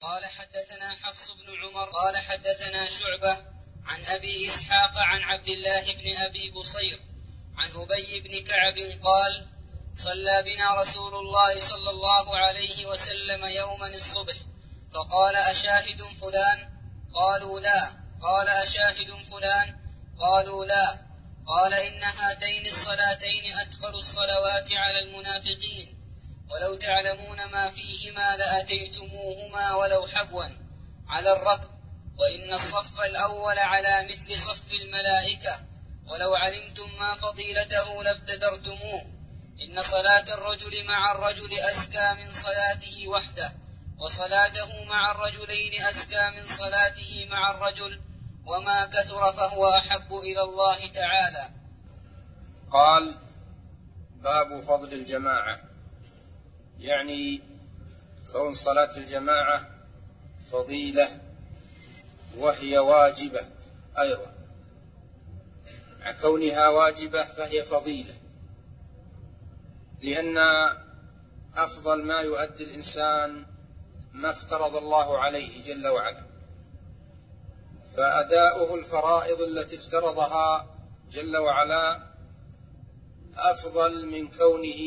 قال حدثنا حفص بن عمر قال حدثنا شعبة عن أبي إسحاق عن عبد الله بن أبي بصير عن أبي بن كعب قال صلى بنا رسول الله صلى الله عليه وسلم يوما الصبح فقال أشاهد فلان؟ قالوا لا. قال أشاهد فلان؟ قالوا لا. قال إن هاتين الصلاتين أثقل الصلوات على المنافقين ولو تعلمون ما فيهما لأتيتموهما ولو حبوا على الركب وإن الصف الأول على مثل صف الملائكة ولو علمتم ما فضيلته لابتدرتموه إن صلاة الرجل مع الرجل أزكى من صلاته وحده وصلاته مع الرجلين أزكى من صلاته مع الرجل وما كثر فهو أحب إلى الله تعالى. قال باب فضل الجماعة، يعني كون صلاة الجماعة فضيلة وهي واجبة أيضا، مع كونها واجبة فهي فضيلة، لأن أفضل ما يؤدي الإنسان ما افترض الله عليه جل وعلا، فأداؤه الفرائض التي افترضها جل وعلا أفضل من كونه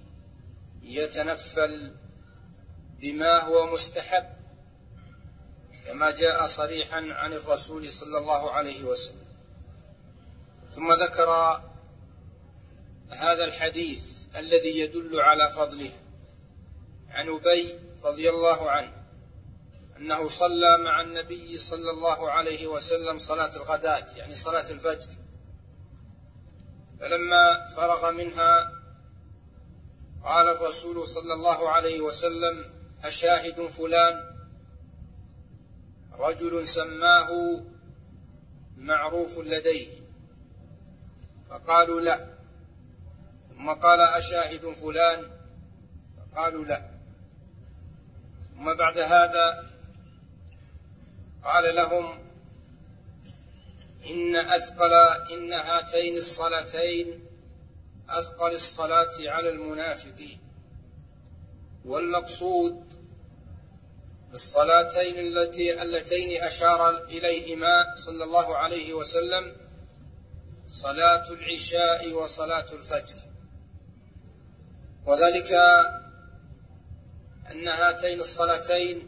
يتنفل بما هو مستحب، كما جاء صريحا عن الرسول صلى الله عليه وسلم. ثم ذكر هذا الحديث الذي يدل على فضله عن أبي رضي الله عنه أنه صلى مع النبي صلى الله عليه وسلم صلاة الغداة، يعني صلاة الفجر، فلما فرغ منها قال الرسول صلى الله عليه وسلم أشاهد فلان؟ رجل سماه معروف لديه، فقالوا لا. ثم قال أشاهد فلان؟ فقالوا لا. ثم بعد هذا قال لهم إن هاتين الصلاتين أثقل الصلاة على المنافقين، والمقصود بالصلاتين اللتين أشار إليهما صلى الله عليه وسلم صلاة العشاء وصلاة الفجر، وذلك أن هاتين الصلاتين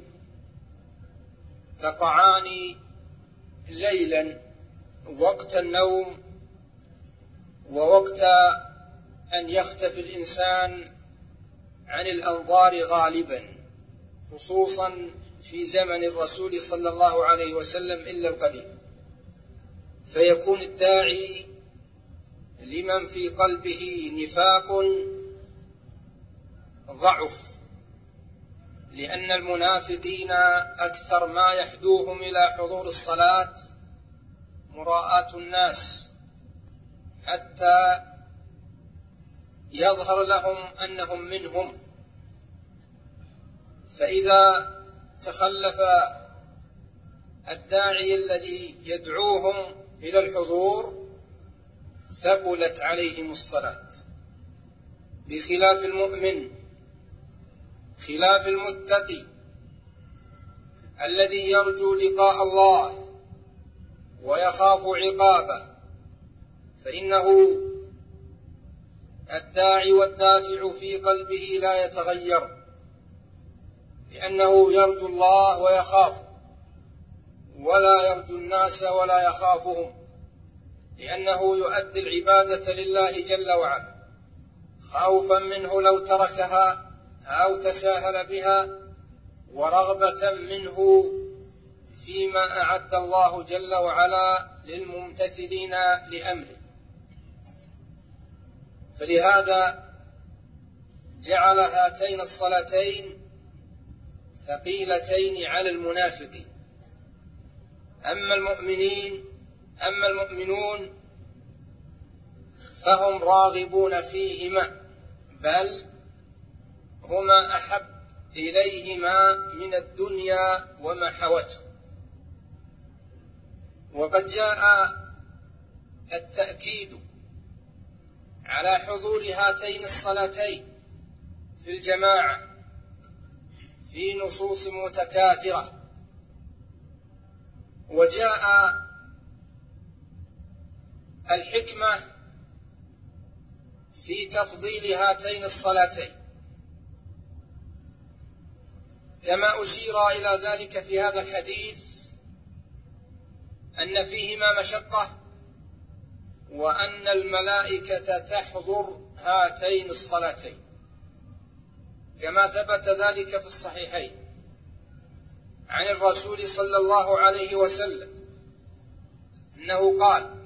تقعان ليلا وقت النوم ووقت أن يختفي الإنسان عن الأنظار غالبا، خصوصا في زمن الرسول صلى الله عليه وسلم إلا القليل، فيكون الداعي لمن في قلبه نفاق ضعف، لأن المنافقين أكثر ما يحدوهم إلى حضور الصلاة مراءة الناس حتى يظهر لهم أنهم منهم، فإذا تخلف الداعي الذي يدعوهم إلى الحضور ثقلت عليهم الصلاة، بخلاف المؤمن، خلاف المتقي الذي يرجو لقاء الله ويخاف عقابه، فإنه الداعي والدافع في قلبه لا يتغير، لأنه يرجو الله ويخاف، ولا يرجو الناس ولا يخافهم، لأنه يؤدي العبادة لله جل وعلا خوفا منه لو تركها أو تساهل بها، ورغبة منه فيما أعد الله جل وعلا للممتثلين لأمره. فلهذا جعل هاتين الصلاتين ثقيلتين على المنافقين. أما المؤمنون فهم راغبون فيهما، بل هما أحب إليهما من الدنيا وما حوته. وقد جاء التأكيد على حضور هاتين الصلاتين في الجماعة في نصوص متكاثرة، وجاء الحكمة في تفضيل هاتين الصلاتين كما أشير إلى ذلك في هذا الحديث أن فيهما مشقة، وأن الملائكة تحضر هاتين الصلاتين كما ثبت ذلك في الصحيحين عن الرسول صلى الله عليه وسلم أنه قال: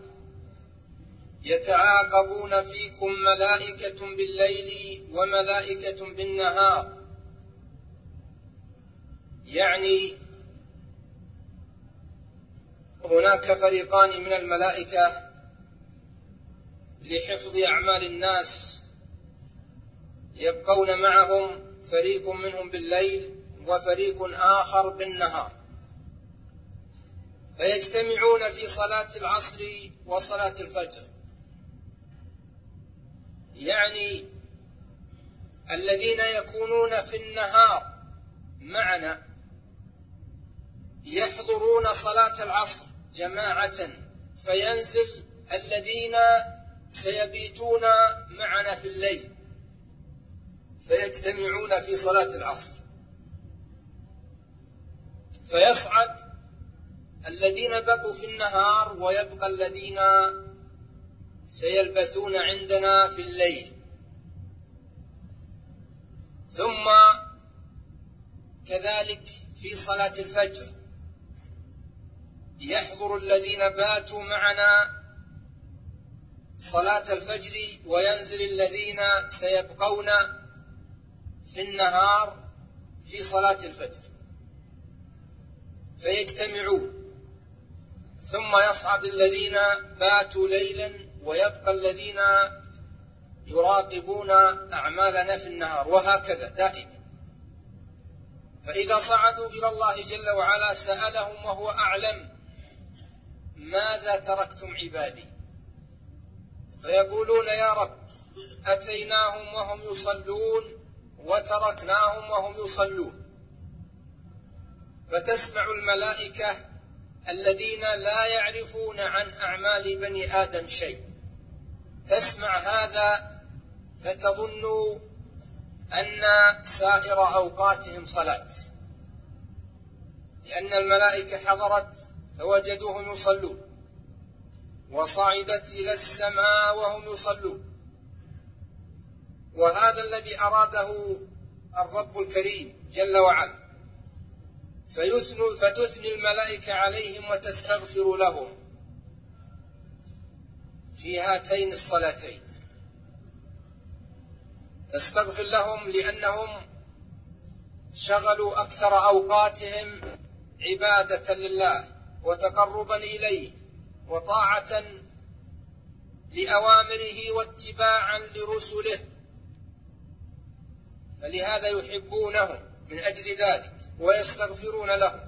يتعاقبون فيكم ملائكة بالليل وملائكة بالنهار، يعني هناك فريقان من الملائكة لحفظ أعمال الناس، يبقون معهم فريق منهم بالليل وفريق آخر بالنهار، فيجتمعون في صلاة العصر وصلاة الفجر. يعني الذين يكونون في النهار معنا يحضرون صلاة العصر جماعة، فينزل الذين سيبيتون معنا في الليل فيجتمعون في صلاة العصر، فيصعد الذين بقوا في النهار ويبقى الذين سيلبثون عندنا في الليل. ثم كذلك في صلاة الفجر يحضر الذين باتوا معنا صلاة الفجر، وينزل الذين سيبقون في النهار في صلاة الفجر فيجتمعون، ثم يصعد الذين باتوا ليلا ويبقى الذين يراقبون أعمالنا في النهار، وهكذا دائما. فإذا صعدوا إلى الله جل وعلا سألهم وهو أعلم: ماذا تركتم عبادي؟ فيقولون: يا رب أتيناهم وهم يصلون وتركناهم وهم يصلون. فتسمع الملائكة الذين لا يعرفون عن أعمال بني آدم شيء، تسمع هذا فتظن أن سائر أوقاتهم صلاة، لأن الملائكة حضرت فوجدوهم يصلون، وصعدت إلى السماء وهم يصلون. وهذا الذي أراده الرب الكريم جل وعلا، فتثني الملائكة عليهم وتستغفر لهم في هاتين الصلاتين. تستغفر لهم لأنهم شغلوا أكثر أوقاتهم عبادة لله وتقربا إليه وطاعة لأوامره واتباعا لرسله، فلهذا يحبونه من أجل ذلك ويستغفرون لهم،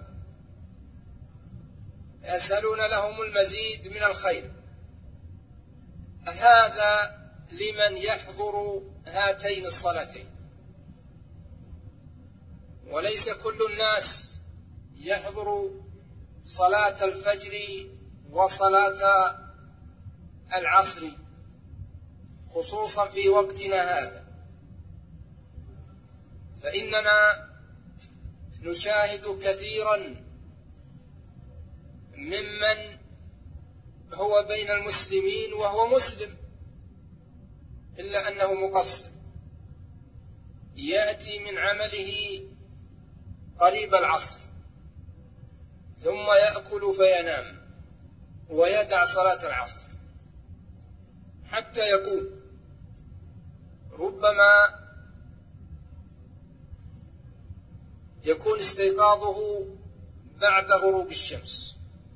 يسألون لهم المزيد من الخير. هذا لمن يحضر هاتين الصلاتين، وليس كل الناس يحضر صلاة الفجر وصلاة العصر، خصوصا في وقتنا هذا، فإننا نشاهد كثيرا ممن هو بين المسلمين وهو مسلم إلا أنه مقصر، يأتي من عمله قريب العصر ثم يأكل فينام ويدع صلاة العصر حتى يقوم، ربما يكون استيقاظه بعد غروب الشمس.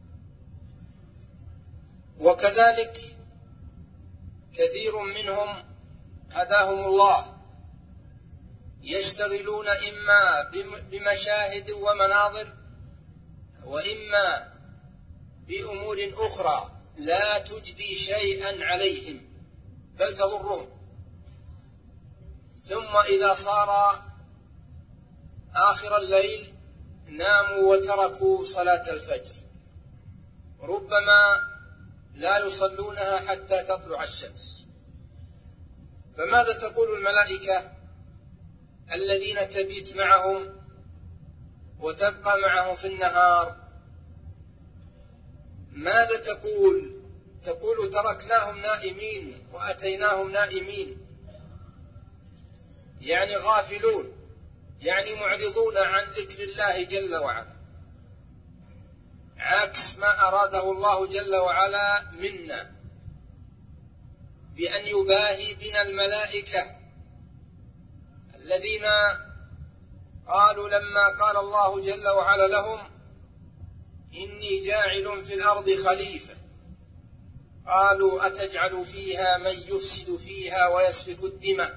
وكذلك كثير منهم هداهم الله يشتغلون إما بمشاهد ومناظر وإما بأمور أخرى لا تجدي شيئا عليهم بل تضرهم، ثم إذا صار آخر الليل ناموا وتركوا صلاة الفجر، ربما لا يصلونها حتى تطلع الشمس. فماذا تقول الملائكة الذين تبيت معهم وتبقى معهم في النهار؟ ماذا تقول؟ تقول تركناهم نائمين وأتيناهم نائمين، يعني غافلون، يعني معرضون عن ذكر الله جل وعلا، عكس ما أراده الله جل وعلا منا بأن يباهي بنا الملائكة الذين قالوا لما قال الله جل وعلا لهم إني جاعل في الأرض خليفة، قالوا أتجعل فيها من يفسد فيها ويسفك الدماء.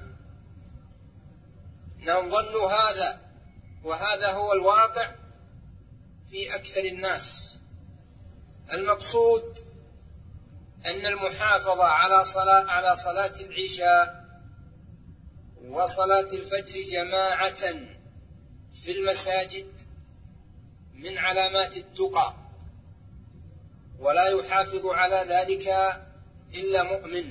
إنهم ظنوا هذا، وهذا هو الواقع في أكثر الناس. المقصود أن المحافظة على صلاة العشاء وصلاة الفجر جماعة في المساجد من علامات التقى، ولا يحافظ على ذلك إلا مؤمن.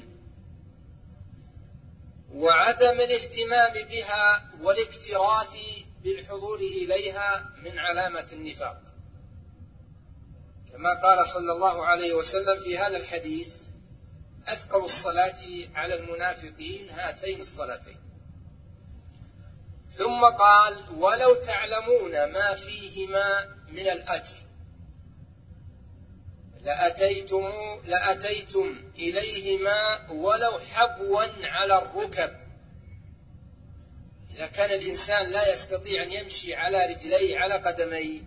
وعدم الاهتمام بها والاكتراث بالحضور إليها من علامة النفاق، كما قال صلى الله عليه وسلم في هذا الحديث: أثقل الصلاة على المنافقين هاتين الصلاتين. ثم قال: ولو تعلمون ما فيهما من الأجر لأتيتم إليهما ولو حبوا على الركب. إذا كان الإنسان لا يستطيع أن يمشي على رجليه على قدميه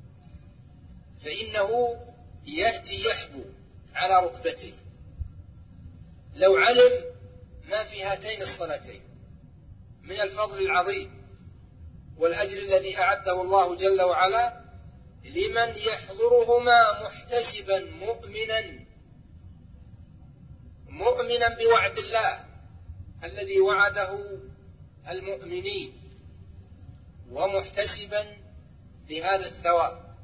فإنه يأتي يحبو على ركبتيه. لو علم ما في هاتين الصلاتين من الفضل العظيم والأجر الذي أعده الله جل وعلا لمن يحضرهما محتسبا مؤمنا بوعد الله الذي وعده المؤمنين، ومحتسبا بهذا الثواب،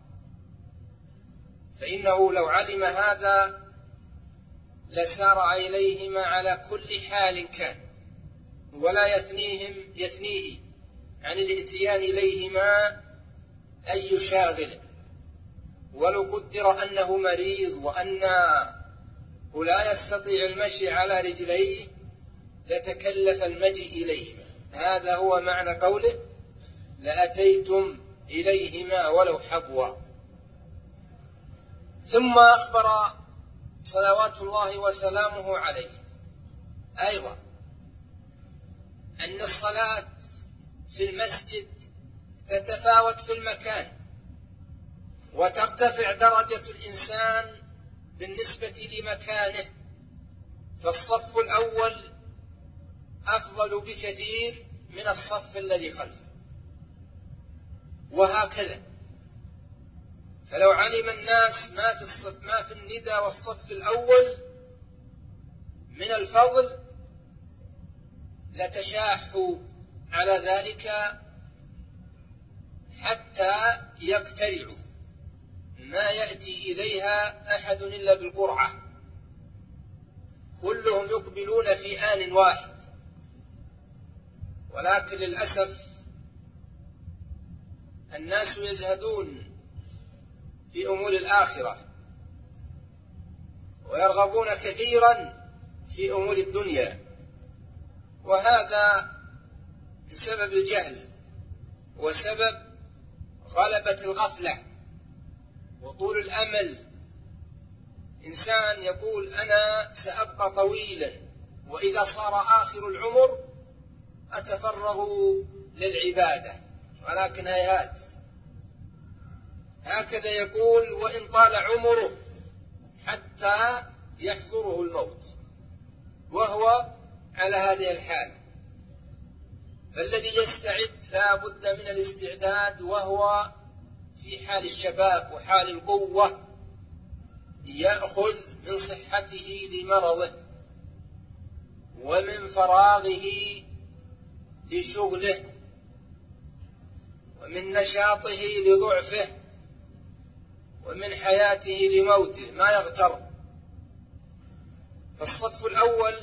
فإنه لو علم هذا لسارع إليهما على كل حال كان، ولا يثنيه عن الاتيان إليهما أي شاغل، ولو قدر أنه مريض وأنه لا يستطيع المشي على رجليه لتكلف المجيء إليهما. هذا هو معنى قوله: لأتيتم إليهما ولو حبوا. ثم أخبر صلوات الله وسلامه عليه أيضا أن الصلاة في المسجد تتفاوت في المكان، وترتفع درجة الإنسان بالنسبة لمكانه، فالصف الأول أفضل بكثير من الصف الذي خلفه، وهكذا. فلو علم الناس ما في الندى والصف الأول من الفضل لتشاحوا على ذلك حتى يقترعوا، ما يأتي إليها أحد إلا بالقرعة، كلهم يقبلون في آن واحد. ولكن للأسف الناس يزهدون في أمور الآخرة ويرغبون كثيرا في أمور الدنيا، وهذا بسبب الجهل وسبب غلبة الغفلة وطول الأمل. إنسان يقول أنا سأبقى طويلا، وإذا صار آخر العمر أتفرغ للعبادة، ولكن هيهات. هكذا يقول وإن طال عمره حتى يحضره الموت، وهو على هذه الحال. فالذي يستعد لا بد من الاستعداد وهو في حال الشباب وحال القوة، يأخذ من صحته لمرضه ومن فراغه لشغله، ومن نشاطه لضعفه ومن حياته لموته، ما يغتر. فالصف الأول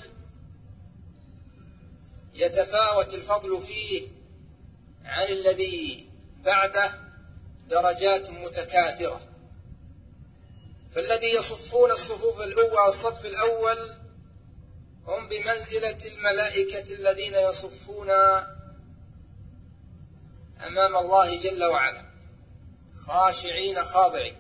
يتفاوت الفضل فيه عن الذي بعده درجات متكاثرة. فالذي يصفون الصفوف الأولى الصف الأول هم بمنزلة الملائكة الذين يصفون أمام الله جل وعلا خاشعين خاضعين.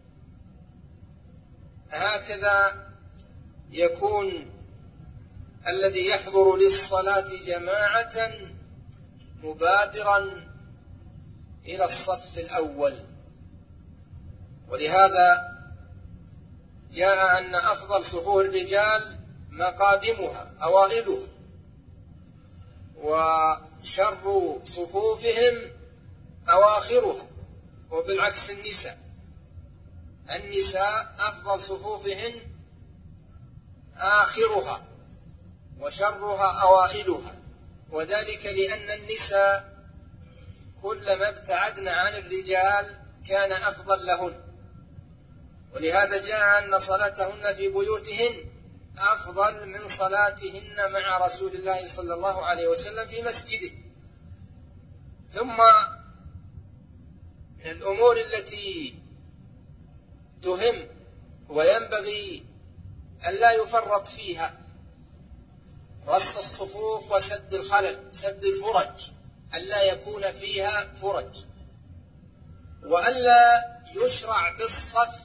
هكذا يكون الذي يحضر للصلاة جماعة مبادرا إلى الصف الأول. ولهذا جاء أن أفضل صفوف الرجال مقادمها أوائلها، وشر صفوفهم أواخرها. وبالعكس النساء أفضل صفوفهن آخرها وشرها أوائلها، وذلك لأن النساء كلما ابتعدن عن الرجال كان أفضل لهن. ولهذا جاء أن صلاتهن في بيوتهن أفضل من صلاتهن مع رسول الله صلى الله عليه وسلم في مسجده. ثم من الأمور التي تهم وينبغي أن لا يفرط فيها رص الصفوف وسد الخلل، سد الفرج، ألا يكون فيها فرج، وألا يشرع بالصف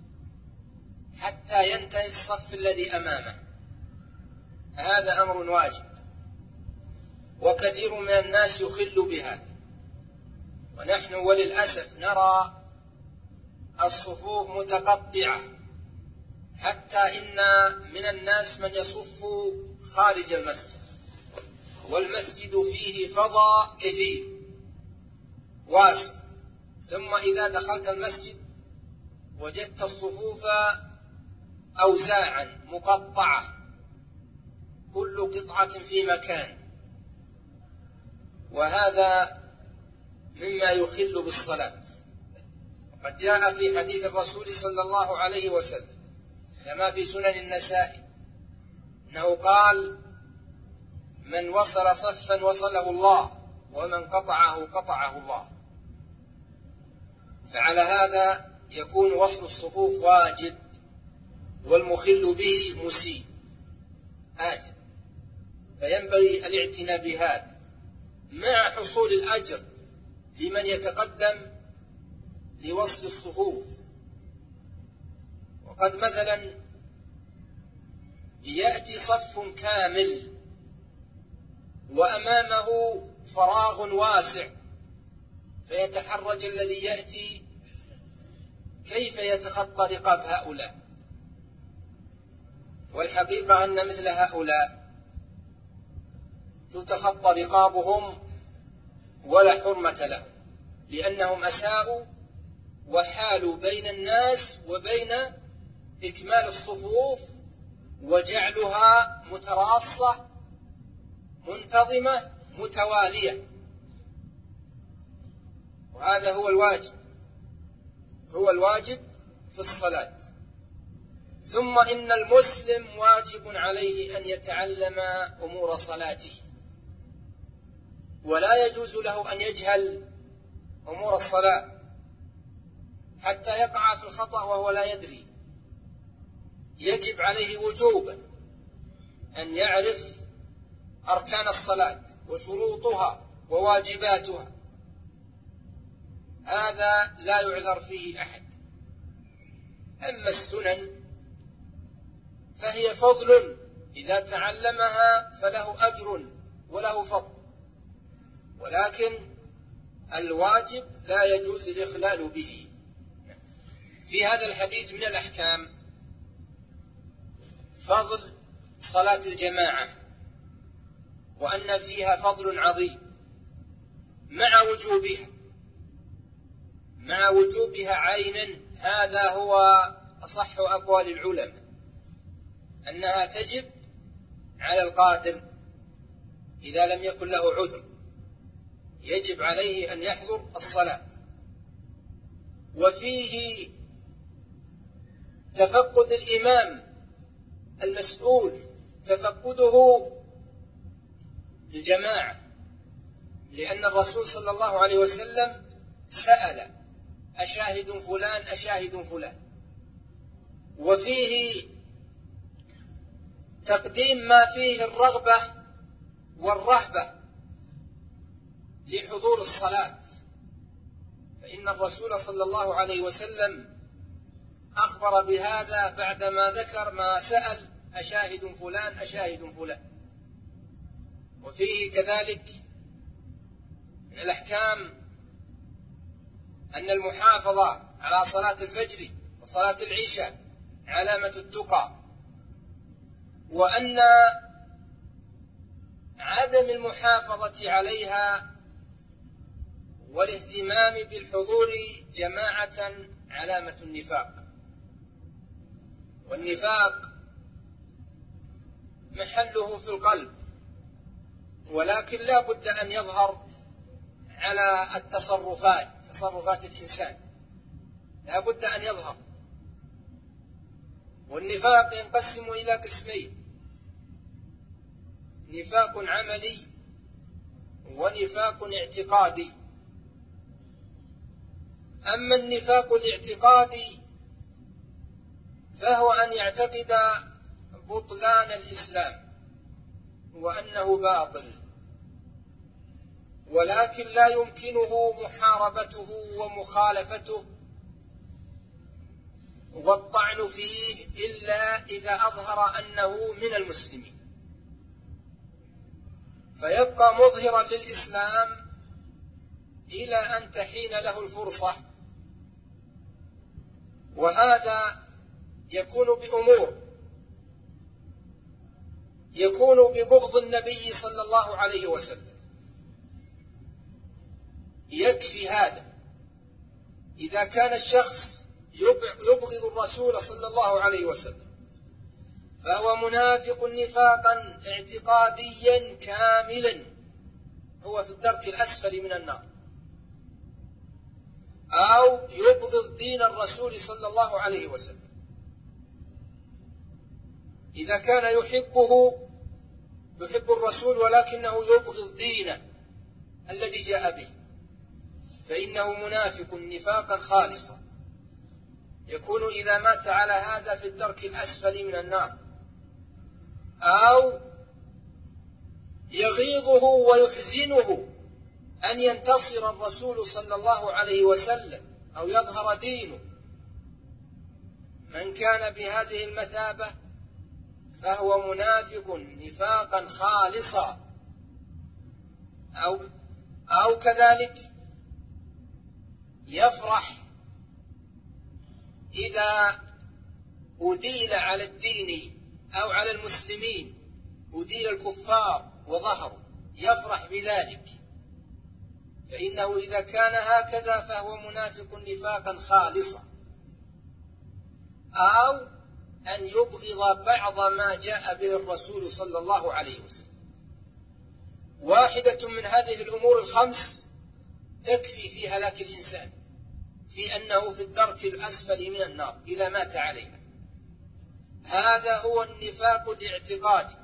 حتى ينتهي الصف الذي أمامه. هذا أمر واجب، وكثير من الناس يخل بها. ونحن وللأسف نرى الصفوف متقطعة، حتى إن من الناس من يصف خارج المسجد، والمسجد فيه فضاء كثير واسع، ثم إذا دخلت المسجد وجدت الصفوف أوزاعا مقطعة، كل قطعة في مكان، وهذا مما يخل بالصلاة. قد جاء في حديث الرسول صلى الله عليه وسلم كما في سنن النسائي أنه قال: من وصل صفا وصله الله، ومن قطعه قطعه الله. فعلى هذا يكون وصل الصفوف واجب، والمخل به مسيء آثم، فينبغي الاعتناء بهذا مع حصول الأجر لمن يتقدم لوصل الصفوف. وقد مثلا يأتي صف كامل وأمامه فراغ واسع، فيتحرج الذي يأتي كيف يتخطى رقاب هؤلاء. والحقيقة أن مثل هؤلاء تتخطى رقابهم ولا حرمة لهم، لأنهم أساءوا وحالوا بين الناس وبين إكمال الصفوف وجعلها متراصة منتظمة متوالية. وهذا هو الواجب في الصلاة. ثم إن المسلم واجب عليه أن يتعلم أمور صلاته، ولا يجوز له أن يجهل أمور الصلاة حتى يقع في الخطأ وهو لا يدري. يجب عليه وجوبا أن يعرف أركان الصلاة وشروطها وواجباتها، هذا لا يعذر فيه أحد. أما السنن فهي فضل، إذا تعلمها فله أجر وله فضل، ولكن الواجب لا يجوز الإخلال به. في هذا الحديث من الأحكام فضل صلاة الجماعة، وأن فيها فضل عظيم مع وجوبها عينا. هذا هو أصح أقوال العلماء، أنها تجب على القادر إذا لم يكن له عذر، يجب عليه أن يحضر الصلاة. وفيه تفقد الإمام المسؤول، تفقده الجماعة، لأن الرسول صلى الله عليه وسلم سأل: أشاهد فلان أشاهد فلان. وفيه تقديم ما فيه الرغبة والرهبة لحضور الصلاة، فإن الرسول صلى الله عليه وسلم أخبر بهذا بعدما ذكر ما سأل: أشاهد فلان أشاهد فلان. وفيه كذلك من الأحكام أن المحافظة على صلاة الفجر وصلاة العشاء علامة التقى، وأن عدم المحافظة عليها والاهتمام بالحضور جماعة علامة النفاق. والنفاق محله في القلب، ولكن لا بد أن يظهر على تصرفات الإنسان، لا بد أن يظهر. والنفاق ينقسم إلى قسمين: نفاق عملي ونفاق اعتقادي. أما النفاق الاعتقادي فهو أن يعتقد بطلان الإسلام وأنه باطل، ولكن لا يمكنه محاربته ومخالفته والطعن فيه إلا إذا أظهر أنه من المسلمين، فيبقى مظهرا للإسلام إلى أن تحين له الفرصة. وهذا يكون بأمور: يكون ببغض النبي صلى الله عليه وسلم، يكفي هذا. إذا كان الشخص يبغض الرسول صلى الله عليه وسلم فهو منافق نفاقا اعتقاديا كاملا، هو في الدرك الأسفل من النار. أو يبغض دين الرسول صلى الله عليه وسلم، إذا كان يحب الرسول ولكنه يبغض دينه الذي جاء به، فإنه منافق نفاقا خالصا، يكون إذا مات على هذا في الدرك الأسفل من النار. أو يغيظه ويحزنه أن ينتصر الرسول صلى الله عليه وسلم أو يظهر دينه. من كان بهذه المثابة فهو منافق نفاقا خالصا. أو كذلك يفرح إذا أديل على الدين أو على المسلمين، أديل الكفار وظهروا، يفرح بذلك، فإنه إذا كان هكذا فهو منافق نفاقا خالصا. أو أن يبغض بعض ما جاء به الرسول صلى الله عليه وسلم. واحدة من هذه الأمور الخمس تكفي في هلاك الإنسان، في أنه في الدرك الأسفل من النار إذا مات عليها. هذا هو النفاق الاعتقادي.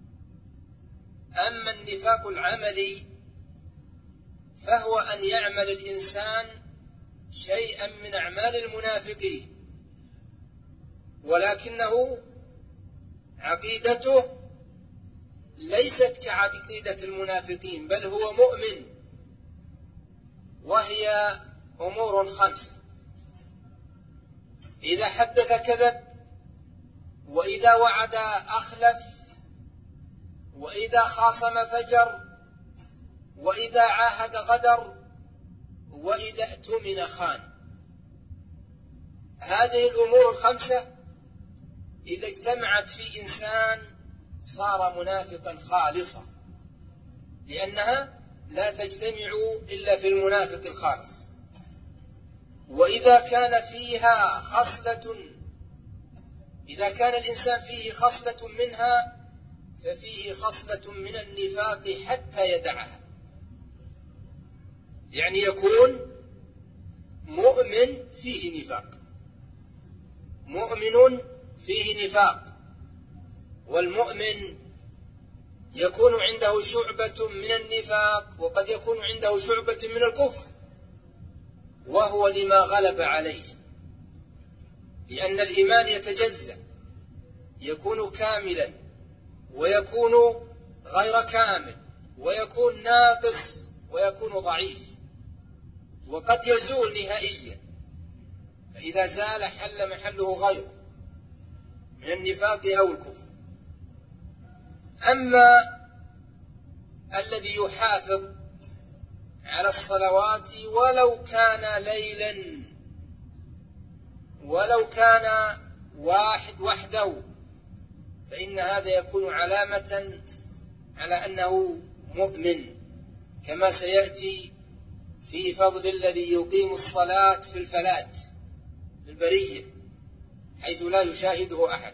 أما النفاق العملي فهو أن يعمل الإنسان شيئا من أعمال المنافقين، ولكنه عقيدته ليست كعقيدة المنافقين، بل هو مؤمن. وهي أمور خمسة: إذا حدث كذب، وإذا وعد أخلف، وإذا خاصم فجر، وإذا عاهد غدر، وإذا اؤتمن خان. هذه الأمور الخمسة إذا اجتمعت في إنسان صار منافقا خالصا، لأنها لا تجتمع إلا في المنافق الخالص. وإذا كان فيها إذا كان الإنسان فيه خصلة منها ففيه خصلة من النفاق حتى يدعها. يعني يكون مؤمن فيه نفاق، مؤمن فيه نفاق. والمؤمن يكون عنده شعبة من النفاق وقد يكون عنده شعبة من الكفر، وهو لما غلب عليه، لأن الإيمان يتجزأ، يكون كاملا ويكون غير كامل ويكون ناقص ويكون ضعيف، وقد يزول نهائيا، فإذا زال حل محله غيره من النفاق أو الكفر. أما الذي يحافظ على الصلوات ولو كان ليلا، ولو كان واحد وحده، فإن هذا يكون علامة على أنه مؤمن، كما سيأتي في فضل الذي يقيم الصلاة في الفلات في البرية حيث لا يشاهده أحد،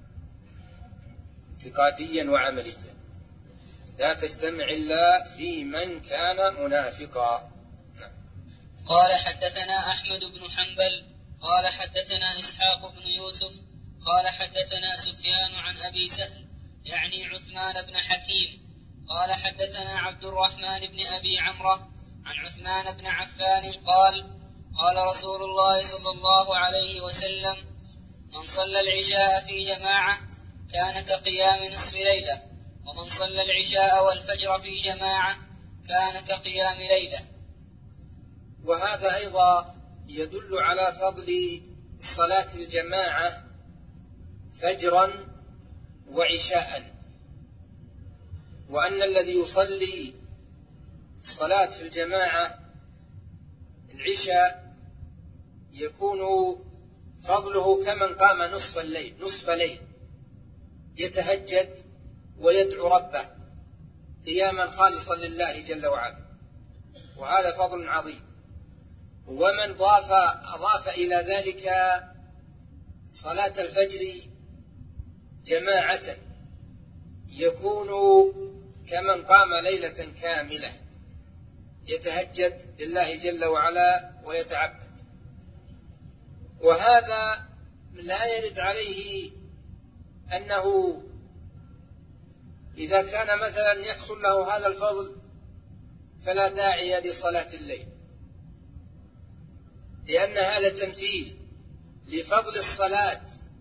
اعتقاديا وعمليا، لا تجتمع إلا في من كان منافقا. قال حدثنا أحمد بن حنبل قال حدثنا إسحاق بن يوسف قال حدثنا سفيان عن أبي سهل يعني عثمان بن حكيم قال حدثنا عبد الرحمن بن أبي عمرو عن عثمان بن عفان قال قال رسول الله صلى الله عليه وسلم: من صلى العشاء في جماعة كان كقيام نصف ليلة، ومن صلى العشاء والفجر في جماعة كان كقيام ليلة. وهذا أيضا يدل على فضل صلاة الجماعة فجرا وعشاء، وأن الذي يصلي الصلاة في الجماعة العشاء يكون فضله كمن قام نصف ليل يتهجد ويدعو ربه قياما خالصا لله جل وعلا، وهذا فضل عظيم. ومن أضاف إلى ذلك صلاة الفجر جماعة يكون كمن قام ليلة كاملة يتهجد لله جل وعلا ويتعبد. وهذا لا يرد عليه أنه إذا كان مثلا يحصل له هذا الفضل فلا داعي لصلاة الليل، لأن هذا تمثيل لفضل الصلاة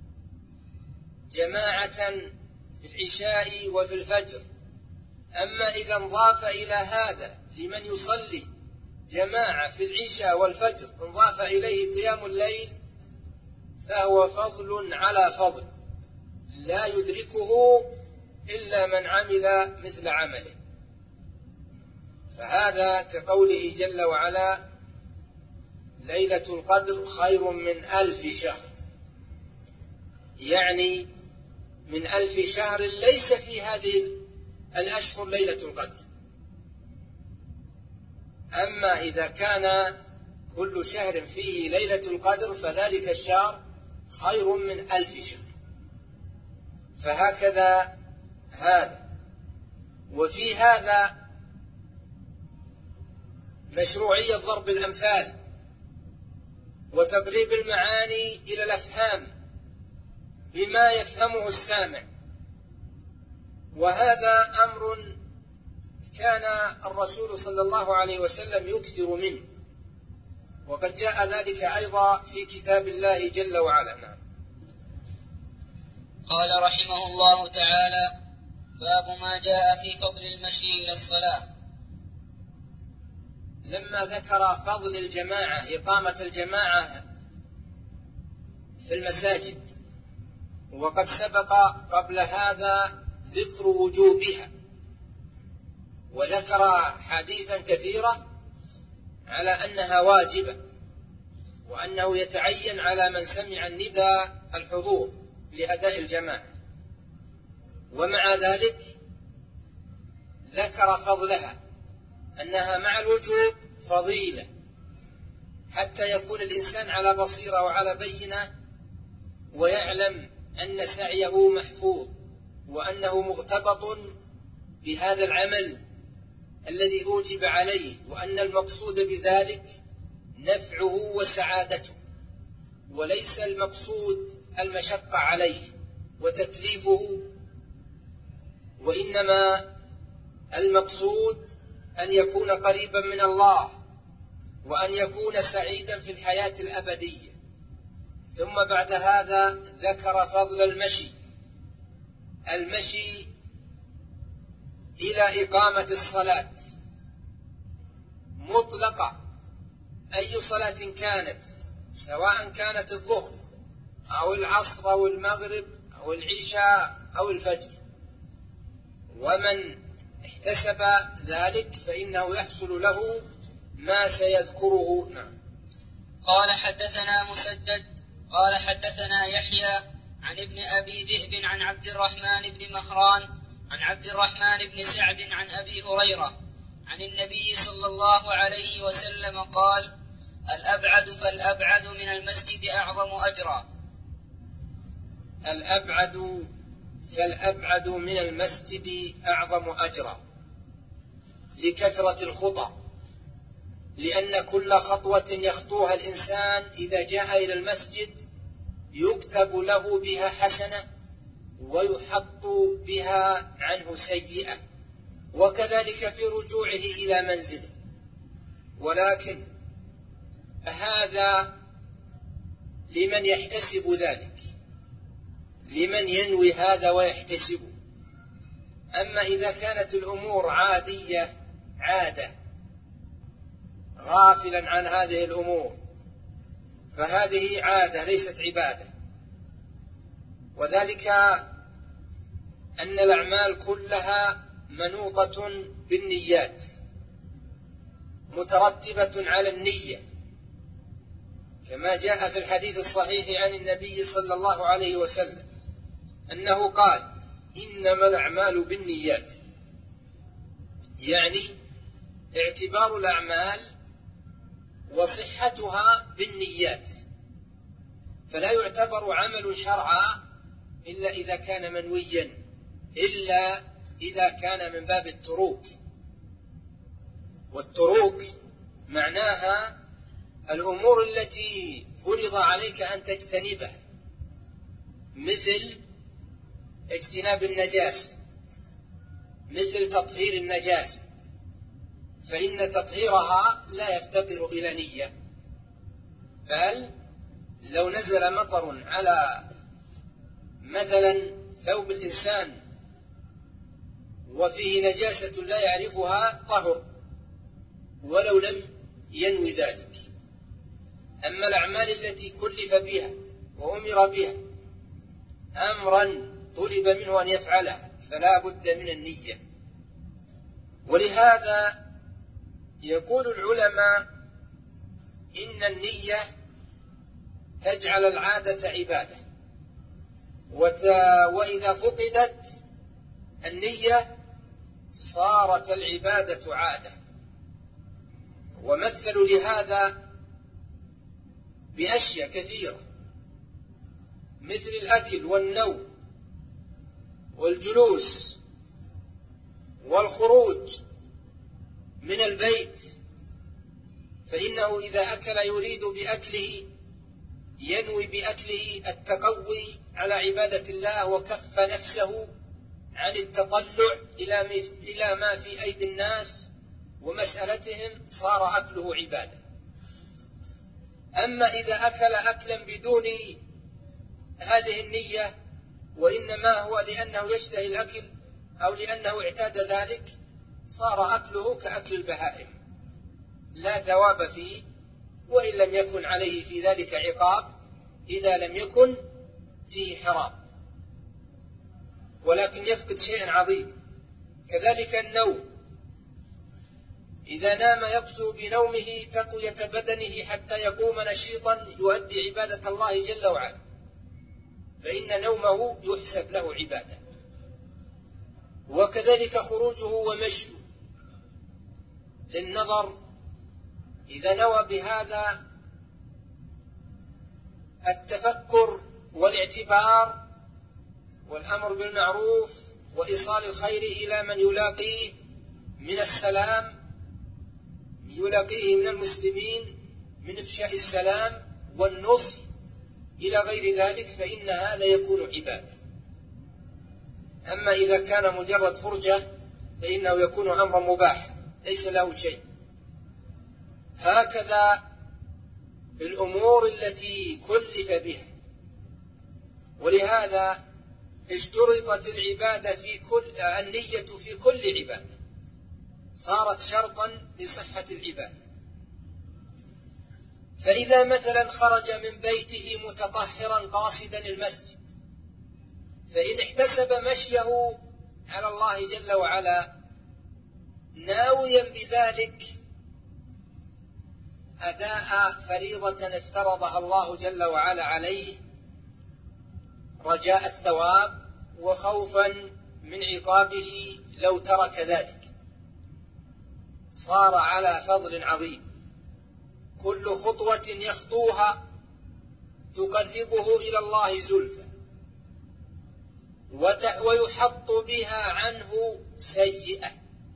جماعة في العشاء وفي الفجر. أما إذا انضاف إلى هذا لمن يصلي جماعة في العشاء والفجر انضاف إليه قيام الليل فهو فضل على فضل لا يدركه إلا من عمل مثل عمله. فهذا كقوله جل وعلا: ليلة القدر خير من 1000 شهر، يعني من 1000 شهر ليس في هذه الأشهر ليلة القدر. أما إذا كان كل شهر فيه ليلة القدر فذلك الشهر خير من 1000 شهر. فهكذا هذا. وفي هذا مشروعية ضرب الأمثال وتقريب المعاني إلى الأفهام بما يفهمه السامع، وهذا أمر كان الرسول صلى الله عليه وسلم يكثر منه، وقد جاء ذلك أيضا في كتاب الله جل وعلا. نعم. قال رحمه الله تعالى: باب ما جاء في فضل المشي إلى الصلاة. لما ذكر فضل الجماعة، إقامة الجماعة في المساجد، وقد سبق قبل هذا ذكر وجوبها، وذكر حديثا كثيرة على أنها واجبة، وأنه يتعين على من سمع النداء الحضور لأداء الجماعة. ومع ذلك ذكر فضلها، أنها مع الوجوب فضيلة، حتى يكون الإنسان على بصيرة وعلى بينة ويعلم أن سعيه محفوظ، وأنه مغتبط بهذا العمل الذي أوجب عليه، وأن المقصود بذلك نفعه وسعادته، وليس المقصود المشقة عليه وتكليفه، وإنما المقصود أن يكون قريبا من الله وأن يكون سعيدا في الحياة الأبدية. ثم بعد هذا ذكر فضل المشي إلى إقامة الصلاة مطلقة، أي صلاة كانت، سواء كانت الظهر أو العصر أو المغرب أو العشاء أو الفجر. ومن احتسب ذلك فإنه يحصل له ما سيذكره. نعم. قال حدثنا مسدد قال حدثنا يحيى عن ابن أبي ذئب عن عبد الرحمن بن مهران عن عبد الرحمن بن سعد عن أبي هريرة عن النبي صلى الله عليه وسلم قال: الأبعد فالأبعد من المسجد أعظم أجرا. الأبعد فالأبعد من المسجد أعظم أجرا، لكثرة الخطى، لأن كل خطوة يخطوها الإنسان إذا جاء إلى المسجد يكتب له بها حسنة ويحط بها عنه سيئة، وكذلك في رجوعه إلى منزله. ولكن هذا لمن يحتسب ذلك، لمن ينوي هذا ويحتسبه. أما إذا كانت الأمور عادية، عادة، غافلا عن هذه الأمور، فهذه عادة ليست عبادة. وذلك أن الأعمال كلها منوطة بالنيات، مترتبة على النية، كما جاء في الحديث الصحيح عن النبي صلى الله عليه وسلم أنه قال: إنما الأعمال بالنيات، يعني اعتبار الأعمال وصحتها بالنيات، فلا يعتبر عمل شرعا إلا إذا كان منويا، إلا إذا كان من باب التروك. والتروك معناها الأمور التي فرض عليك أن تجتنبها، مثل اجتناب النجاسة، مثل تطهير النجاسة، فإن تطهيرها لا يفتقر إلى نية. بل لو نزل مطر على مثلا ثوب الإنسان وفيه نجاسة لا يعرفها طهر ولو لم ينوي ذلك. أما الأعمال التي كلف بها وأمر بها أمرا طلب منه أن يفعله فلا بد من النية. ولهذا يقول العلماء إن النية تجعل العادة عبادة، وإذا فقدت النية صارت العبادة عادة. ومثلوا لهذا بأشياء كثيرة، مثل الأكل والنوم والجلوس والخروج من البيت، فإنه إذا أكل يريد بأكله، ينوي بأكله التقوي على عبادة الله وكف نفسه عن التطلع إلى ما في أيدي الناس ومسألتهم، صار أكله عبادة. أما إذا أكل أكلا بدون هذه النية، وإنما هو لأنه يشتهي الأكل أو لأنه اعتاد ذلك، صار أكله كأكل البهائم، لا ثواب فيه، وإن لم يكن عليه في ذلك عقاب إذا لم يكن فيه حرام، ولكن يفقد شيئا عظيم. كذلك النوم، إذا نام يقسو بنومه تقوية بدنه حتى يقوم نشيطا يؤدي عبادة الله جل وعلا، فإن نومه يحسب له عبادة. وكذلك خروجه ومشيه للنظر، إذا نوى بهذا التفكر والاعتبار والأمر بالمعروف وإيصال الخير إلى من يلاقيه من السلام يلاقيه من المسلمين من إفشاء السلام والنصح إلى غير ذلك فإن هذا يكون عبادة. أما إذا كان مجرد فرجة فإنه يكون أمرا مباح ليس له شيء. هكذا الأمور التي كلف بها، ولهذا اشترطت العبادة النية في كل عبادة، صارت شرطا لصحة العبادة. فإذا مثلا خرج من بيته متطهرا قاصدا المسجد، فإن احتسب مشيه على الله جل وعلا ناويا بذلك أداء فريضة افترضها الله جل وعلا عليه رجاء الثواب وخوفا من عقابه لو ترك ذلك، صار على فضل عظيم. كل خطوة يخطوها تقربه إلى الله زلفى ويحط بها عنه سيئة.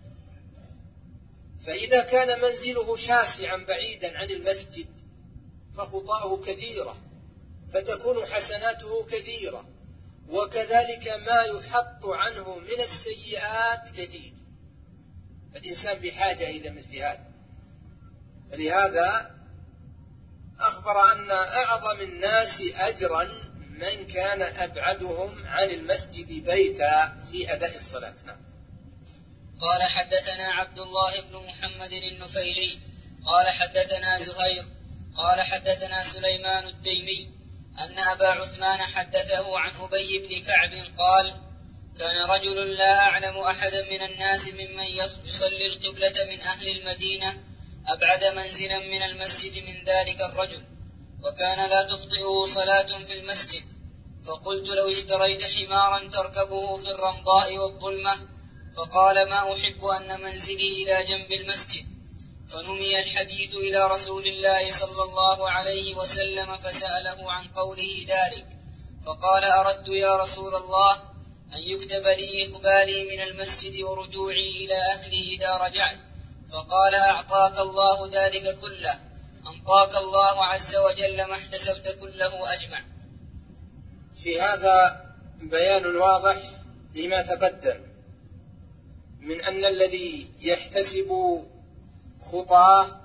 فإذا كان منزله شاسعا بعيدا عن المسجد فخطاه كثيرة فتكون حسناته كثيرة، وكذلك ما يحط عنه من السيئات كثير. فالإنسان بحاجة إلى مثل هذا. فلهذا أخبر أن أعظم الناس أجرا من كان أبعدهم عن المسجد بيتا في أداء الصلاة. نعم. قال حدثنا عبد الله بن محمد النفيلي قال حدثنا زهير قال حدثنا سليمان التيمي أن أبا عثمان حدثه عن أبي بن كعب قال: كان رجل لا أعلم أحدا من الناس ممن يصلي القبلة من أهل المدينة أبعد منزلا من المسجد من ذلك الرجل، وكان لا تخطئه صلاة في المسجد. فقلت: لو اشتريت حمارا تركبه في الرمضاء والظلمة. فقال: ما أحب أن منزلي إلى جنب المسجد. فنمي الحديث إلى رسول الله صلى الله عليه وسلم فسأله عن قوله ذلك، فقال: أردت يا رسول الله أن يكتب لي إقبالي من المسجد ورجوعي إلى أهلي إذا رجعت. فقال: أعطاك الله ذلك كله، أنطاك الله عز وجل ما احتسبت كله أجمع. في هذا بيان واضح لما تقدم من أن الذي يحتسب خطاه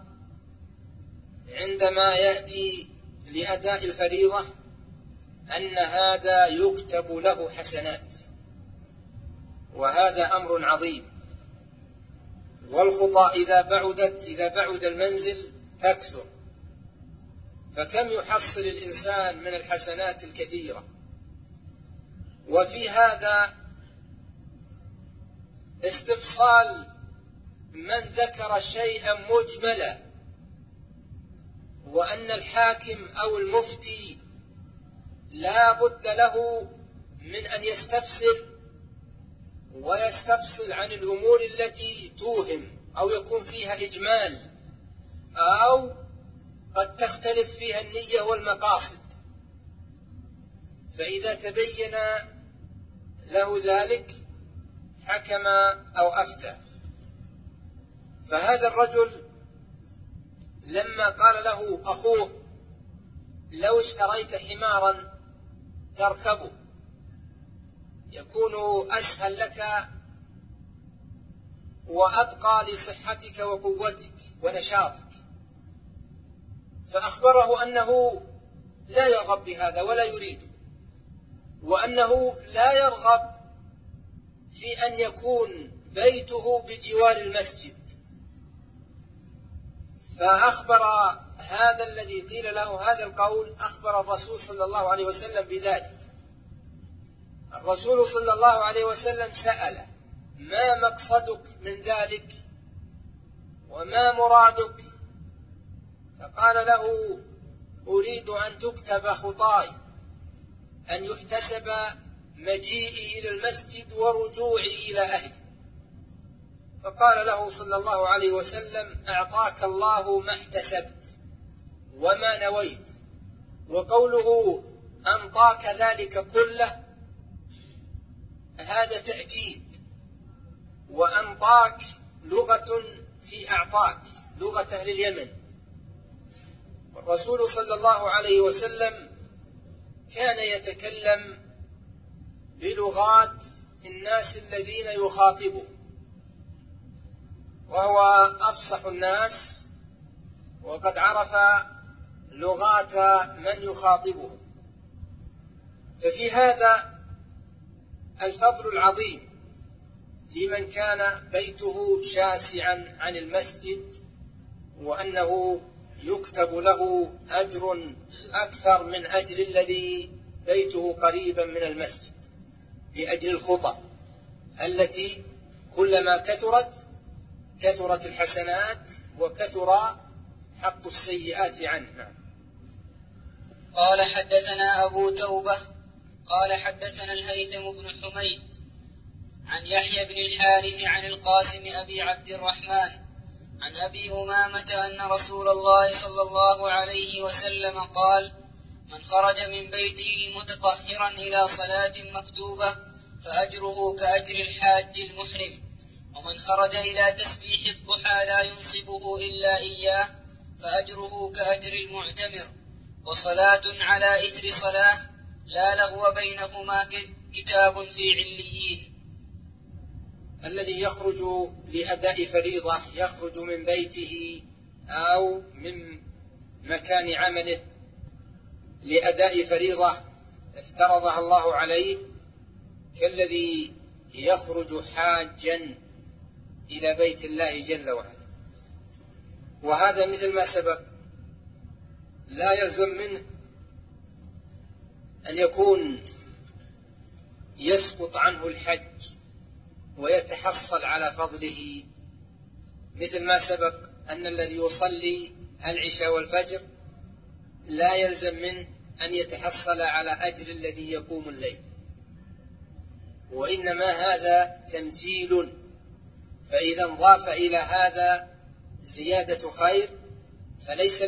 عندما يأتي لأداء الفريضة أن هذا يكتب له حسنات، وهذا أمر عظيم. والخطى إذا بعد المنزل تكثر، فكم يحصل الإنسان من الحسنات الكثيرة. وفي هذا استفصال من ذكر شيئا مجملا، وأن الحاكم أو المفتي لا بد له من أن يستفسر ويستفصل عن الأمور التي توهم أو يكون فيها إجمال أو قد تختلف فيها النية والمقاصد. فإذا تبين له ذلك حكم أو أفتى. فهذا الرجل لما قال له أخوه: لو اشتريت حمارا تركبه يكون أسهل لك وأبقى لصحتك وقوتك ونشاطك، فأخبره أنه لا يرغب بهذا ولا يريد، وأنه لا يرغب في أن يكون بيته بجوار المسجد. فأخبر هذا الذي قيل له هذا القول، أخبر الرسول صلى الله عليه وسلم بذلك. الرسول صلى الله عليه وسلم سأل: ما مقصدك من ذلك وما مرادك؟ فقال له: أريد أن تكتب خطاي، أن يحتسب مجيئي إلى المسجد ورجوعي إلى أهلي. فقال له صلى الله عليه وسلم: أعطاك الله ما احتسبت وما نويت. وقوله أنطاك ذلك كله هذا تأكيد، وأنطاك لغة في أعطاك، لغة أهل اليمن. والرسول صلى الله عليه وسلم كان يتكلم بلغات الناس الذين يخاطبه، وهو أفصح الناس، وقد عرف لغات من يخاطبه. ففي هذا الفضل العظيم لمن كان بيته شاسعا عن المسجد، وأنه يكتب له أجر أكثر من أجر الذي بيته قريبا من المسجد، لأجل الخطى التي كلما كثرت الحسنات وكثر حق السيئات عنه. قال حدثنا أبو توبة قال حدثنا الهيثم بن حميد عن يحيى بن الحارث عن القاسم أبي عبد الرحمن عن أبي أمامة أن رسول الله صلى الله عليه وسلم قال: من خرج من بيته متطهرا إلى صلاة مكتوبة فأجره كأجر الحاج المحرم، ومن خرج إلى تسبيح الضحى لا ينصبه إلا إياه فأجره كأجر المعتمر، وصلاة على إثر صلاة لا لغو بينهما كتاب في عليين. الذي يخرج لأداء فريضة، يخرج من بيته أو من مكان عمله لأداء فريضة افترضها الله عليه، كالذي يخرج حاجا إلى بيت الله جل وعلا. وهذا مثل ما سبق، لا يلزم منه أن يكون يسقط عنه الحج ويتحصل على فضله، مثل ما سبق أن الذي يصلي العشاء والفجر لا يلزم منه أن يتحصل على أجر الذي يقوم الليل، وإنما هذا تمثيل. فإذا انضاف إلى هذا زيادة خير، فليس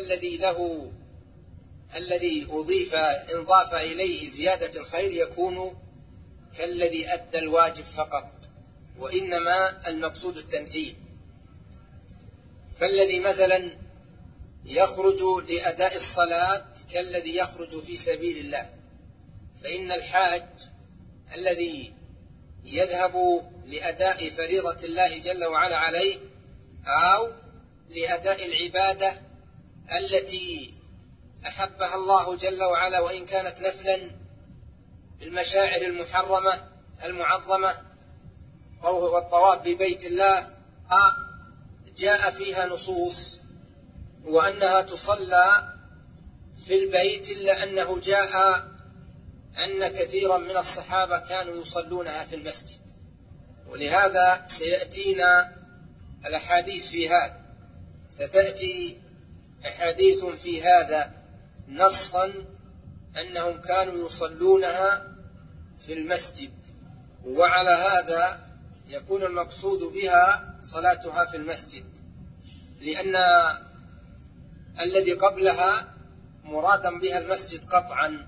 الذي انضاف إليه زيادة الخير يكون كالذي أدى الواجب فقط، وإنما المقصود التمثيل. فالذي مثلا يخرج لأداء الصلاة كالذي يخرج في سبيل الله، فإن الحاج الذي يذهب لأداء فريضة الله جل وعلا عليه أو لأداء العبادة التي أحبها الله جل وعلا وإن كانت نفلا بالمشاعر المحرمة المعظمة، والطواف ببيت الله جاء فيها نصوص وأنها تصلى في البيت، إلا أنه جاء أن كثيرا من الصحابة كانوا يصلونها في المسجد. ولهذا سيأتينا الأحاديث في هذا، ستأتي أحاديث في هذا نصا أنهم كانوا يصلونها في المسجد، وعلى هذا يكون المقصود بها صلاتها في المسجد، لأن الذي قبلها مرادا بها المسجد قطعا،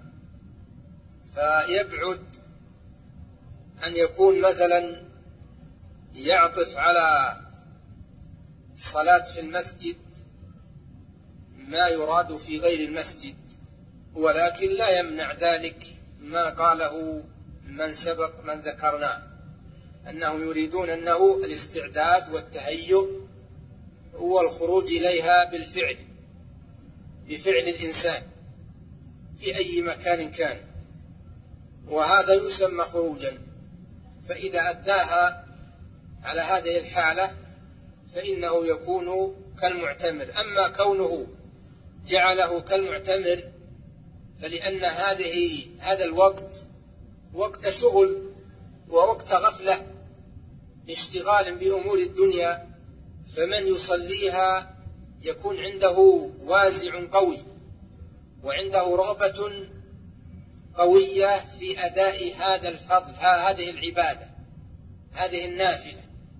فيبعد أن يكون مثلا يعطف على الصلاة في المسجد ما يراد في غير المسجد، ولكن لا يمنع ذلك ما قاله من سبق من ذكرناه، أنهم يريدون أنه الاستعداد والتهيؤ هو الخروج إليها بفعل الإنسان في أي مكان كان، وهذا يسمى خروجا. فإذا أداها على هذه الحالة فإنه يكون كالمعتمر. أما كونه جعله كالمعتمر فلأن هذا الوقت وقت شغل ووقت غفلة اشتغال بأمور الدنيا، فمن يصليها يكون عنده وازع قوي وعنده رغبة قوية في أداء هذا الفضل، هذه العبادة، هذه النافلة،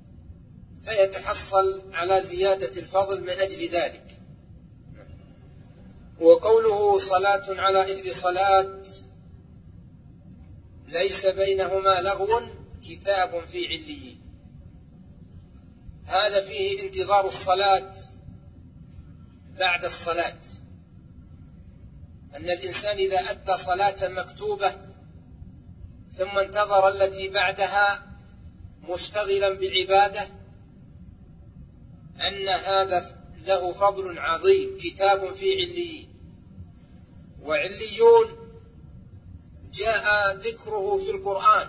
فيتحصل على زيادة الفضل من أجل ذلك. وقوله صلاة على إثر صلاة ليس بينهما لغو كتاب في عليين، هذا فيه انتظار الصلاة بعد الصلاة، أن الإنسان إذا أدى صلاة مكتوبة ثم انتظر التي بعدها مشتغلا بالعبادة، أن هذا له فضل عظيم. كتاب في عليين، وعليون جاء ذكره في القرآن،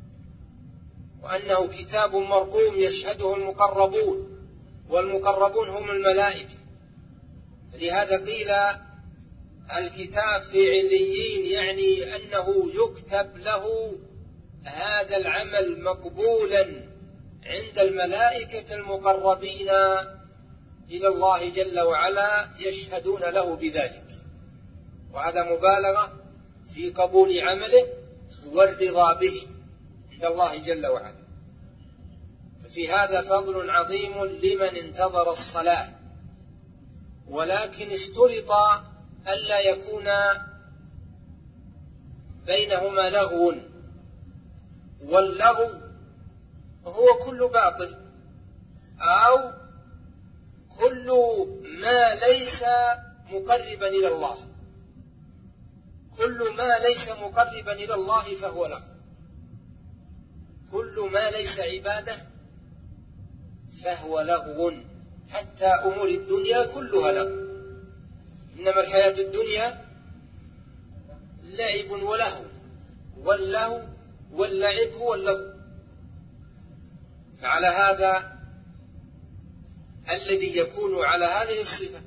وأنه كتاب مرقوم يشهده المقربون، والمقربون هم الملائكة. لهذا قيل الكتاب في عليين، يعني أنه يكتب له هذا العمل مقبولا عند الملائكة المقربين إلى الله جل وعلا، يشهدون له بذلك، وهذا مبالغة في قبول عمله والرضا به عند الله جل وعلا. ففي هذا فضل عظيم لمن انتظر الصلاة، ولكن اشترط ألا يكون بينهما لغو، واللغو هو كل باطل أو كل ما ليس مقربا إلى الله. كل ما ليس مقربا إلى الله فهو لغو، كل ما ليس عبادة فهو لغو، حتى أمور الدنيا كلها لغو. إنما الحياة الدنيا لعب ولهو، واللهو واللعب هو اللغو. فعلى هذا الذي يكون على هذه الصفة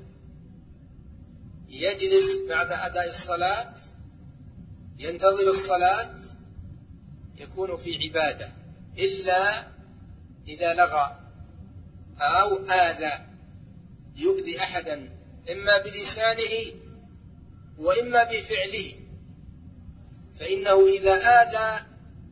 يجلس بعد أداء الصلاة ينتظر الصلاة يكون في عبادة، إلا إذا لغى أو آذى، يؤذي أحدا إما بلسانه وإما بفعله، فإنه إذا آذى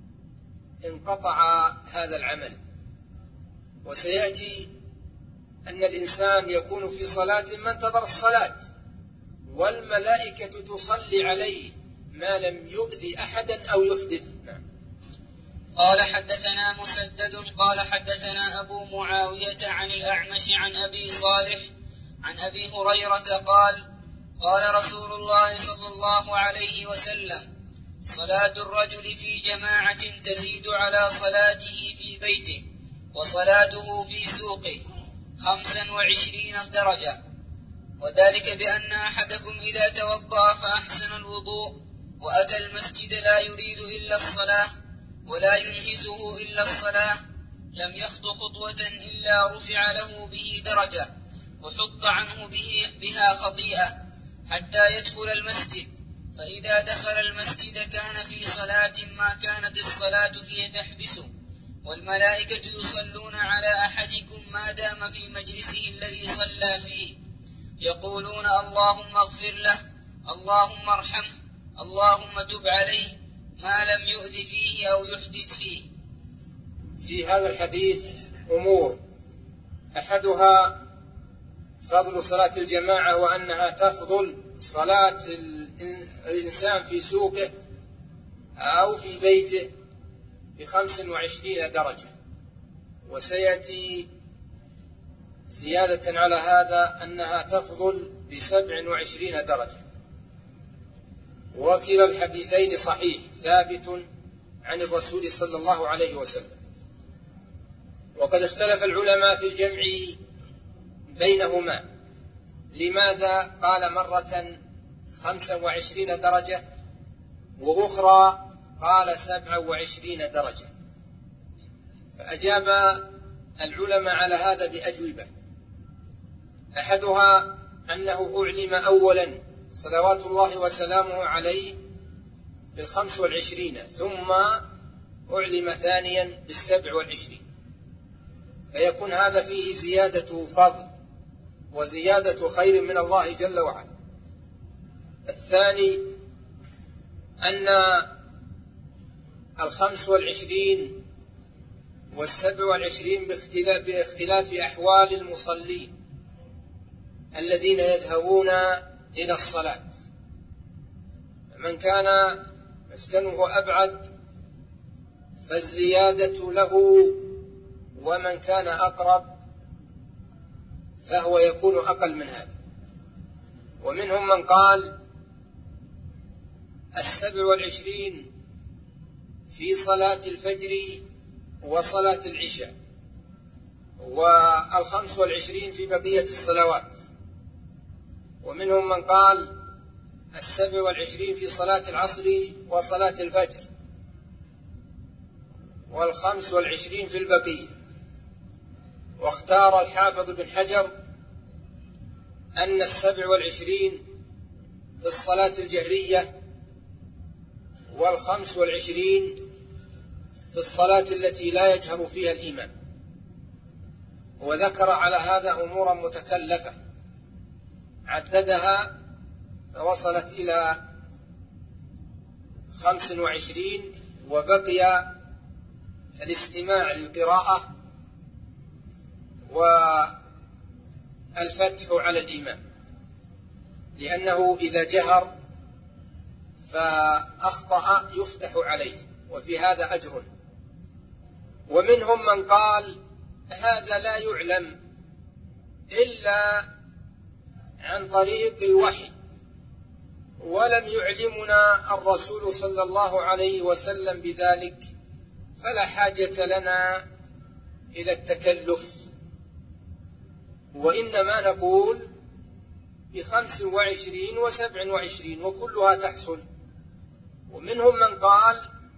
انقطع هذا العمل. وسيأتي أن الإنسان يكون في صلاة ما انتظر الصلاة، والملائكة تصلي عليه ما لم يؤذي أحدا أو يحدث. قال حدثنا مسدد قال حدثنا أبو معاوية عن الأعمش عن أبي صالح عن أبي هريرة قال قال رسول الله صلى الله عليه وسلم: صلاة الرجل في جماعة تزيد على صلاته في بيته وصلاته في سوقه 25 درجة، وذلك بأن أحدكم إذا توضأ فأحسن الوضوء وأتى المسجد لا يريد إلا الصلاة ولا ينهزه إلا الصلاة لم يخط خطوة إلا رفع له به درجة وحط عنه بها خطيئة حتى يدخل المسجد، فإذا دخل المسجد كان في صلاة ما كانت الصلاة هي تحبسه، والملائكة يصلون على أحدكم ما دام في مجلسه الذي صلى فيه، يقولون: اللهم اغفر له، اللهم ارحمه، اللهم تب عليه، ما لم يؤذ فيه أو يحدث فيه. في هذا الحديث أمور، أحدها فضل صلاة الجماعة، وأنها تفضل صلاة الإنسان في سوقه أو في بيته ب25 درجة، وسيأتي زيادة على هذا أنها تفضل ب27 درجة. وكلا الحديثين صحيح ثابت عن الرسول صلى الله عليه وسلم. وقد اختلف العلماء في الجمع بينهما، لماذا قال مرة 25 درجة وأخرى قال 27 درجة؟ فأجاب العلماء على هذا بأجوبة. أحدها أنه أعلم أولا صلوات الله وسلامه عليه بال25، ثم أعلم ثانيا بال27، فيكون هذا فيه زيادة فضل وزيادة خير من الله جل وعلا. الثاني أن 25 وال27 باختلاف أحوال المصلين الذين يذهبون إلى الصلاة، من كان مسكنه أبعد فالزيادة له، ومن كان أقرب فهو يكون أقل من هذا. ومنهم من قال 27 في صلاة الفجر وصلاة العشاء، 25 في بقية الصلوات. ومنهم من قال 27 في صلاة العصر وصلاة الفجر، 25 في البقية. واختار الحافظ بن حجر أن 27 في الصلاة الجهرية، 25 في الصلاة التي لا يجهر فيها الإمام. وذكر على هذا أمورا متكلفة عددها فوصلت إلى 25، وبقي الاستماع للقراءة والفتح على الإمام، لأنه إذا جهر فأخطأ يفتح عليه، وفي هذا أجر. ومنهم من قال هذا لا يعلم إلا عن طريق الوحي، ولم يعلمنا الرسول صلى الله عليه وسلم بذلك، فلا حاجة لنا إلى التكلف، وإنما نقول ب25 و27 وكلها تحصل. ومنهم من قال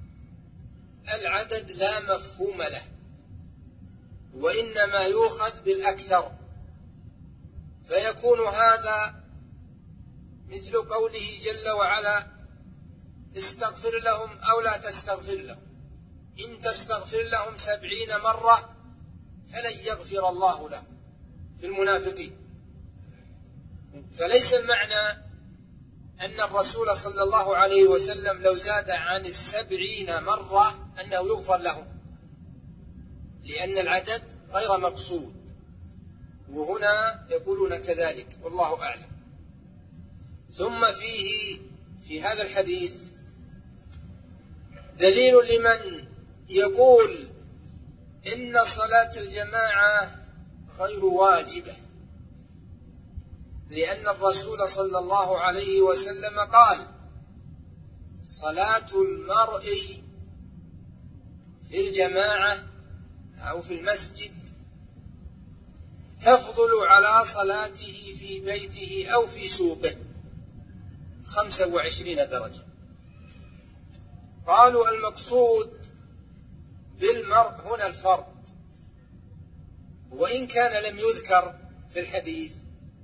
العدد لا مفهوم له، وإنما يؤخذ بالأكثر، فيكون هذا مثل قوله جل وعلا استغفر لهم أو لا تستغفر لهم، إن تستغفر لهم 70 مرة فلن يغفر الله لهم في المنافقين. فليس المعنى أن الرسول صلى الله عليه وسلم لو زاد عن 70 مرة أنه يغفر لهم، لأن العدد غير مقصود، وهنا يقولون كذلك والله أعلم. ثم في هذا الحديث دليل لمن يقول إن صلاة الجماعة غير واجبة، لأن الرسول صلى الله عليه وسلم قال صلاة المرء في الجماعة أو في المسجد تفضل على صلاته في بيته أو في سوقه 25 درجة. قالوا المقصود بالمرء هنا الفرد، وإن كان لم يذكر في الحديث،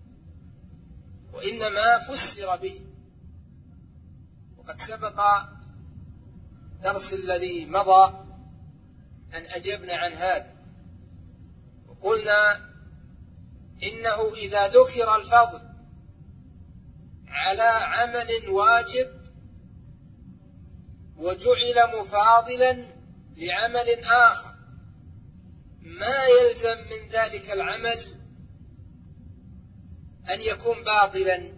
وإنما فسر به. وقد سبق درس الذي مضى أن أجبنا عن هذا، وقلنا إنه إذا ذكر الفضل على عمل واجب وجعل مفاضلا لعمل آخر ما يلزم من ذلك العمل أن يكون باطلا.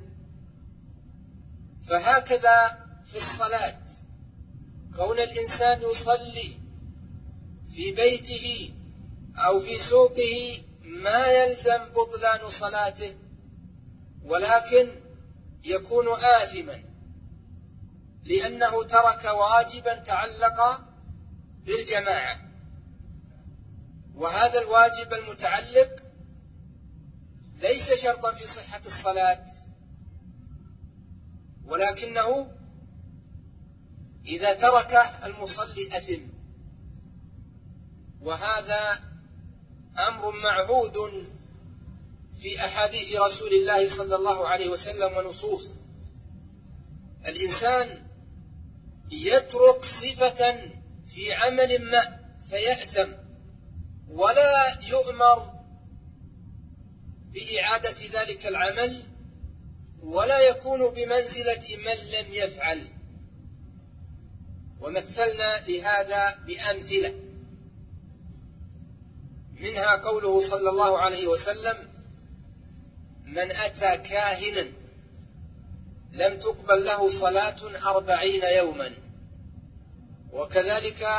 فهكذا في الصلاة، كون الإنسان يصلي في بيته أو في سوقه ما يلزم بطلان صلاته، ولكن يكون آثما لأنه ترك واجبا تعلق بالجماعة. وهذا الواجب المتعلق ليس شرطا في صحة الصلاة، ولكنه إذا تركه المصلي أثم. وهذا أمر معهود في أحاديث رسول الله صلى الله عليه وسلم ونصوص. الإنسان يترك صفة في عمل ما فيأثم، ولا يؤمر بإعادة ذلك العمل، ولا يكون بمنزلة من لم يفعل. ومثلنا لهذا بأمثلة، منها قوله صلى الله عليه وسلم من أتى كاهنا لم تقبل له صلاة 40 يوما. وكذلك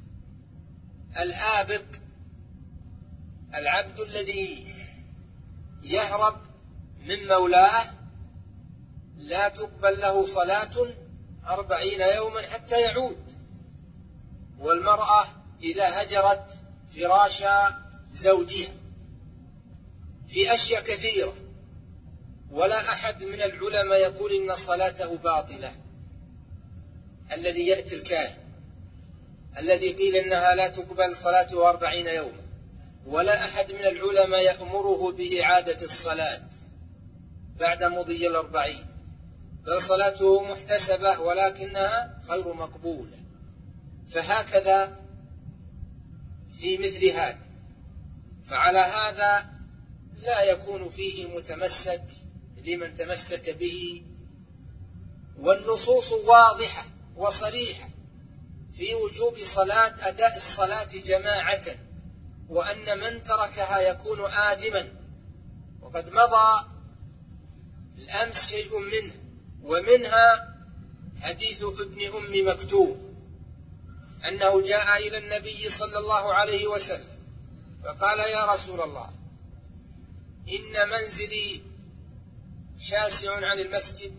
الآبق، العبد الذي يهرب من مولاه لا تقبل له صلاة 40 يوما حتى يعود. والمرأة إذا هجرت فراش زوجها في أشياء كثيرة، ولا أحد من العلماء يقول إن صلاته باطلة. الذي يأتي الكاهن الذي قيل إنها لا تقبل صلاته 40 يوما، ولا أحد من العلماء يأمره بإعادة الصلاة بعد مضي 40، بل صلاته محتسبة ولكنها غير مقبولة. فهكذا في مثل هذا، فعلى هذا لا يكون فيه متمسك لمن تمسك به. والنصوص واضحة وصريحة في وجوب أداء الصلاة جماعة، وأن من تركها يكون آثما. وقد مضى الأمس شيء منه، ومنها حديث ابن أم مكتوم أنه جاء إلى النبي صلى الله عليه وسلم فقال: يا رسول الله، إن منزلي شاسع عن المسجد،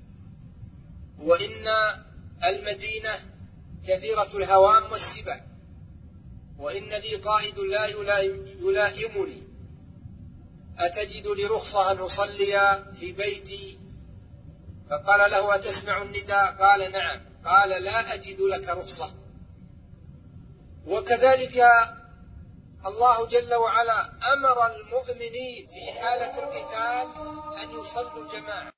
وإن المدينة كثيرة الهوام والسباع، وإن لي قائد لا يلائمني، أتجد لي رخصة أن أصلي في بيتي؟ فقال له: أتسمع النداء؟ قال: نعم. قال: لا أجد لك رخصة. وكذلك الله جل وعلا أمر المؤمنين في حالة القتال أن يصلوا جماعة.